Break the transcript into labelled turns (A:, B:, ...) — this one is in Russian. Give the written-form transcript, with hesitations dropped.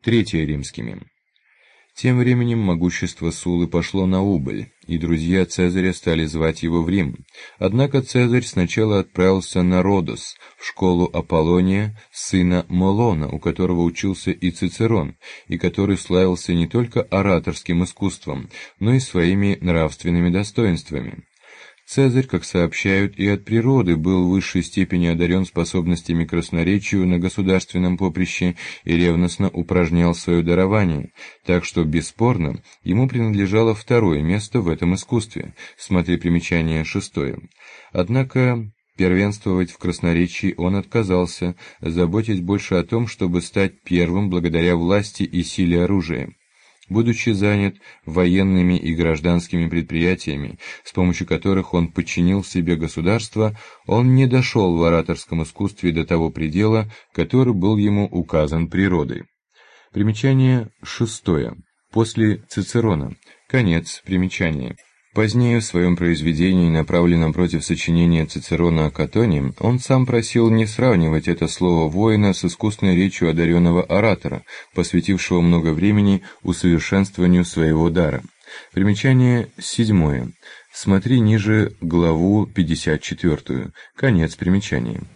A: Третье римскими. Тем временем могущество Суллы пошло на убыль, и друзья Цезаря стали звать его в Рим. Однако Цезарь сначала отправился на Родос, в школу Аполлония, сына Молона, у которого учился и Цицерон, и который славился не только ораторским искусством, но и своими нравственными достоинствами. Цезарь, как сообщают, и от природы был в высшей степени одарен способностями к красноречию на государственном поприще и ревностно упражнял свое дарование, так что, бесспорно, ему принадлежало второе место в этом искусстве, смотри примечание 6. Однако первенствовать в красноречии он отказался, заботясь больше о том, чтобы стать первым благодаря власти и силе оружия. Будучи занят военными и гражданскими предприятиями, с помощью которых он подчинил себе государство, он не дошел в ораторском искусстве до того предела, который был ему указан природой. Примечание 6. После Цицерона. Конец примечания. Позднее в своем произведении, направленном против сочинения Цицерона о Катоне, он сам просил не сравнивать это слово «воина» с искусной речью одаренного оратора, посвятившего много времени усовершенствованию своего дара. Примечание 7. Смотри ниже главу 54. Конец примечания.